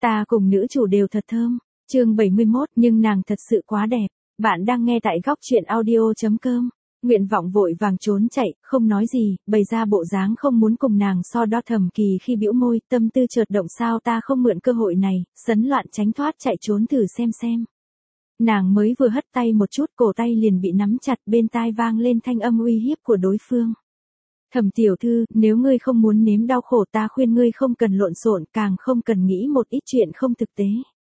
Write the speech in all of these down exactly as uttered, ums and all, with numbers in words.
Ta cùng nữ chủ đều thật thơm. Chương bảy mươi mốt, nhưng nàng thật sự quá đẹp. Bạn đang nghe tại góc truyện audio chấm com. Nguyện Vọng vội vàng trốn chạy, không nói gì, bày ra bộ dáng không muốn cùng nàng so đo. Thẩm Kỳ khi bĩu môi, tâm tư chợt động, sao ta không mượn cơ hội này, sấn loạn tránh thoát chạy trốn thử xem xem. Nàng mới vừa hất tay một chút, cổ tay liền bị nắm chặt, bên tai vang lên thanh âm uy hiếp của đối phương. Thẩm tiểu thư, nếu ngươi không muốn nếm đau khổ, ta khuyên ngươi không cần lộn xộn, càng không cần nghĩ một ít chuyện không thực tế.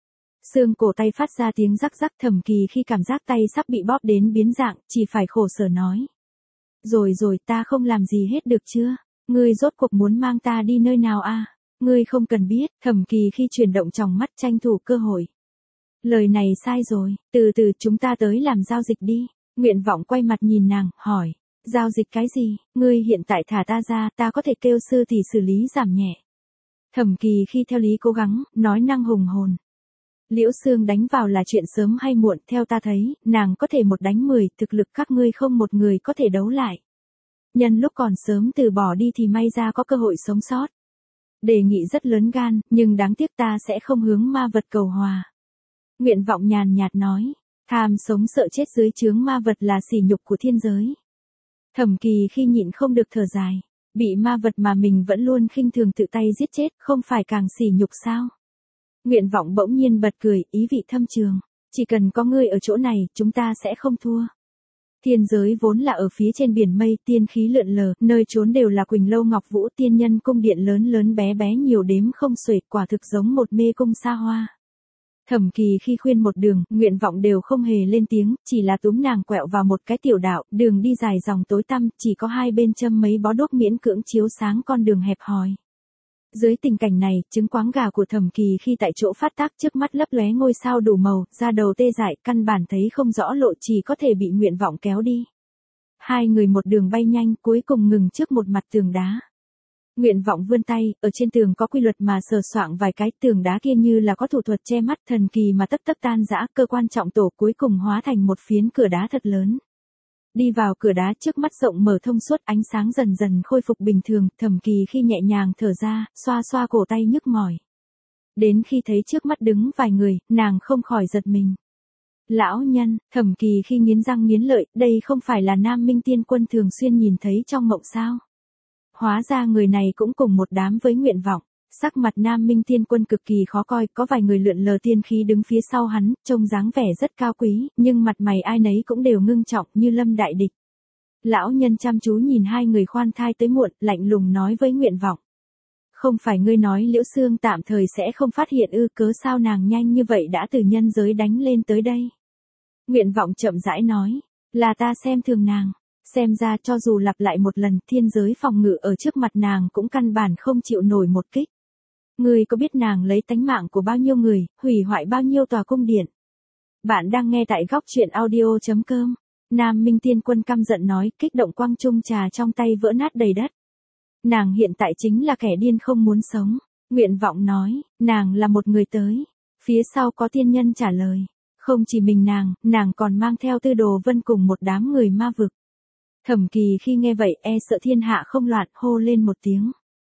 Xương cổ tay phát ra tiếng rắc rắc. Thẩm Kỳ khi cảm giác tay sắp bị bóp đến biến dạng, chỉ phải khổ sở nói. Rồi rồi, ta không làm gì hết được chưa? Ngươi rốt cuộc muốn mang ta đi nơi nào a? Ngươi không cần biết. Thẩm Kỳ khi chuyển động tròng mắt tranh thủ cơ hội. Lời này sai rồi, từ từ chúng ta tới làm giao dịch đi. Nguyện Vọng quay mặt nhìn nàng, hỏi. Giao dịch cái gì? Ngươi hiện tại thả ta ra, ta có thể kêu sư thì xử lý giảm nhẹ. Thẩm Kỳ khi theo lý cố gắng, nói năng hùng hồn. Liễu Sương đánh vào là chuyện sớm hay muộn, theo ta thấy, nàng có thể một đánh mười, thực lực các ngươi không một người có thể đấu lại. Nhân lúc còn sớm từ bỏ đi thì may ra có cơ hội sống sót. Đề nghị rất lớn gan, nhưng đáng tiếc ta sẽ không hướng ma vật cầu hòa. Nguyện Vọng nhàn nhạt nói, tham sống sợ chết dưới trướng ma vật là sỉ nhục của thiên giới. Thẩm Kỳ khi nhịn không được thở dài, bị ma vật mà mình vẫn luôn khinh thường tự tay giết chết, không phải càng sỉ nhục sao? Nguyện Vọng bỗng nhiên bật cười, ý vị thâm trường, chỉ cần có ngươi ở chỗ này, chúng ta sẽ không thua. Thiên giới vốn là ở phía trên biển mây, tiên khí lượn lờ, nơi trốn đều là Quỳnh Lâu Ngọc Vũ, tiên nhân cung điện lớn lớn bé bé nhiều đếm không xuể, quả thực giống một mê cung xa hoa. Thẩm Kỳ khi khuyên một đường, Nguyện Vọng đều không hề lên tiếng, chỉ là túm nàng quẹo vào một cái tiểu đạo, đường đi dài dòng tối tăm, chỉ có hai bên châm mấy bó đuốc miễn cưỡng chiếu sáng con đường hẹp hòi. Dưới tình cảnh này, trứng quáng gà của Thẩm Kỳ khi tại chỗ phát tác, trước mắt lấp lóe ngôi sao đủ màu, da đầu tê dại, căn bản thấy không rõ lộ, chỉ có thể bị Nguyện Vọng kéo đi. Hai người một đường bay nhanh, cuối cùng ngừng trước một mặt tường đá. Nguyện Vọng vươn tay, ở trên tường có quy luật mà sờ soạng vài cái, tường đá kia như là có thủ thuật che mắt thần kỳ mà tất tất tan rã, cơ quan trọng tổ cuối cùng hóa thành một phiến cửa đá thật lớn. Đi vào cửa đá, trước mắt rộng mở thông suốt, ánh sáng dần dần khôi phục bình thường. Thẩm Kỳ khi nhẹ nhàng thở ra, xoa xoa cổ tay nhức mỏi. Đến khi thấy trước mắt đứng vài người, nàng không khỏi giật mình. Lão nhân, Thẩm Kỳ khi nghiến răng nghiến lợi, đây không phải là Nam Minh Tiên Quân thường xuyên nhìn thấy trong mộng sao? Hóa ra người này cũng cùng một đám với Nguyện Vọng. Sắc mặt Nam Minh Tiên Quân cực kỳ khó coi, có vài người lượn lờ tiên khí đứng phía sau hắn, trông dáng vẻ rất cao quý, nhưng mặt mày ai nấy cũng đều ngưng trọng như lâm đại địch. Lão nhân chăm chú nhìn hai người khoan thai tới muộn, lạnh lùng nói với Nguyện Vọng. Không phải ngươi nói Liễu Sương tạm thời sẽ không phát hiện ư, cớ sao nàng nhanh như vậy đã từ nhân giới đánh lên tới đây? Nguyện Vọng chậm rãi nói, là ta xem thường nàng. Xem ra cho dù lặp lại một lần, thiên giới phòng ngự ở trước mặt nàng cũng căn bản không chịu nổi một kích. Ngươi có biết nàng lấy tánh mạng của bao nhiêu người, hủy hoại bao nhiêu tòa cung điện? Bạn đang nghe tại góc truyện audio chấm com. Nam Minh Tiên Quân căm giận nói, kích động quang trung trà trong tay vỡ nát đầy đất. Nàng hiện tại chính là kẻ điên không muốn sống. Nguyện Vọng nói, nàng là một người tới. Phía sau có tiên nhân trả lời. Không chỉ mình nàng, nàng còn mang theo Tư Đồ Vân cùng một đám người ma vực. Thẩm Kỳ khi nghe vậy, e sợ thiên hạ không loạn, hô lên một tiếng.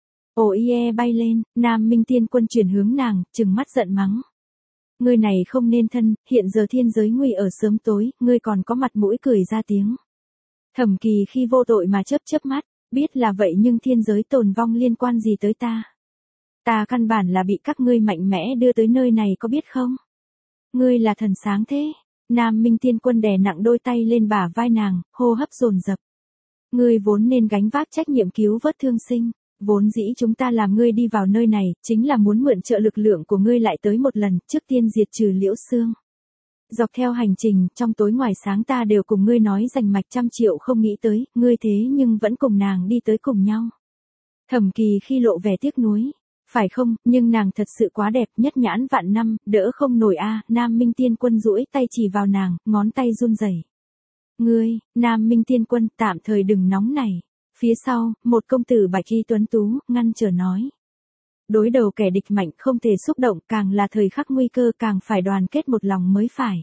Ồ ie bay lên, Nam Minh Tiên Quân chuyển hướng nàng, trừng mắt giận mắng. Ngươi này không nên thân, hiện giờ thiên giới nguy ở sớm tối, ngươi còn có mặt mũi cười ra tiếng. Thẩm Kỳ khi vô tội mà chớp chớp mắt, biết là vậy nhưng thiên giới tồn vong liên quan gì tới ta? Ta căn bản là bị các ngươi mạnh mẽ đưa tới nơi này có biết không? Ngươi là thần sáng thế. Nam Minh Tiên Quân đè nặng đôi tay lên bả vai nàng, hô hấp dồn dập. Ngươi vốn nên gánh vác trách nhiệm cứu vớt thương sinh, vốn dĩ chúng ta làm ngươi đi vào nơi này, chính là muốn mượn trợ lực lượng của ngươi lại tới một lần, trước tiên diệt trừ Liễu Sương. Dọc theo hành trình, trong tối ngoài sáng ta đều cùng ngươi nói dành mạch trăm triệu không nghĩ tới, ngươi thế nhưng vẫn cùng nàng đi tới cùng nhau. Thẩm Kỳ khi lộ vẻ tiếc nuối. Phải không, nhưng nàng thật sự quá đẹp, nhất nhãn vạn năm, đỡ không nổi a. À. Nam Minh Tiên Quân duỗi tay chỉ vào nàng, ngón tay run rẩy. Ngươi, Nam Minh Tiên Quân, tạm thời đừng nóng này. Phía sau, một công tử bạch y tuấn tú, ngăn trở nói. Đối đầu kẻ địch mạnh không thể xúc động, càng là thời khắc nguy cơ càng phải đoàn kết một lòng mới phải.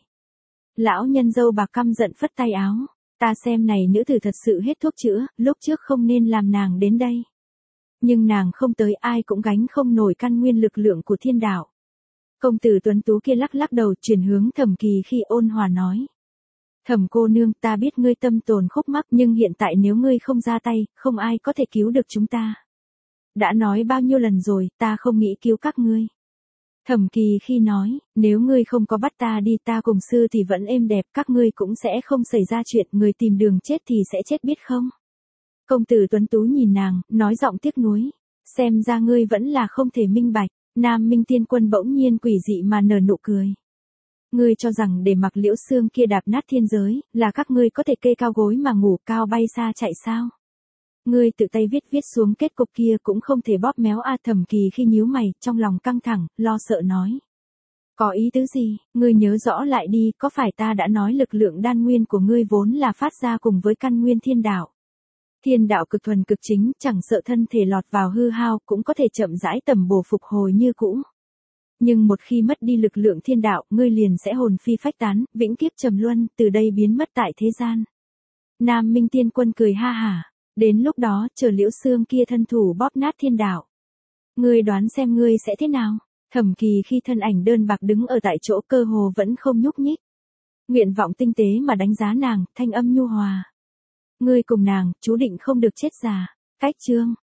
Lão nhân dâu bạc căm giận phất tay áo. Ta xem này nữ tử thật sự hết thuốc chữa, lúc trước không nên làm nàng đến đây. Nhưng nàng không tới ai cũng gánh không nổi căn nguyên lực lượng của thiên đạo. Công tử tuấn tú kia lắc lắc đầu, chuyển hướng Thẩm Kỳ Khi ôn hòa nói. Thẩm cô nương, ta biết ngươi tâm tồn khúc mắc, nhưng hiện tại nếu ngươi không ra tay, không ai có thể cứu được chúng ta. Đã nói bao nhiêu lần rồi, ta không nghĩ cứu các ngươi. Thẩm Kỳ Khi nói, nếu ngươi không có bắt ta đi, ta cùng sư thì vẫn êm đẹp, các ngươi cũng sẽ không xảy ra chuyện, người tìm đường chết thì sẽ chết biết không? Công tử tuấn tú nhìn nàng, nói giọng tiếc nuối, xem ra ngươi vẫn là không thể minh bạch. Nam Minh Tiên Quân bỗng nhiên quỷ dị mà nở nụ cười. Ngươi cho rằng để mặc Liễu Xương kia đạp nát thiên giới, là các ngươi có thể kê cao gối mà ngủ, cao bay xa chạy sao? Ngươi tự tay viết viết xuống kết cục kia cũng không thể bóp méo a. Thẩm Kỳ Khi nhíu mày, trong lòng căng thẳng, lo sợ nói. Có ý tứ gì, ngươi nhớ rõ lại đi, có phải ta đã nói lực lượng đan nguyên của ngươi vốn là phát ra cùng với căn nguyên thiên đạo? Thiên đạo cực thuần cực chính, chẳng sợ thân thể lọt vào hư hao, cũng có thể chậm rãi tầm bổ phục hồi như cũ. Nhưng một khi mất đi lực lượng thiên đạo, ngươi liền sẽ hồn phi phách tán, vĩnh kiếp trầm luân, từ đây biến mất tại thế gian. Nam Minh Tiên Quân cười ha hả, đến lúc đó, chờ Liễu Xương kia thân thủ bóp nát thiên đạo. Ngươi đoán xem ngươi sẽ thế nào? Thẩm Kỳ Khi thân ảnh đơn bạc đứng ở tại chỗ, cơ hồ vẫn không nhúc nhích. Nguyện vọng tinh tế mà đánh giá nàng, thanh âm nhu hòa. Ngươi cùng nàng, chú định không được chết già. Cách chương.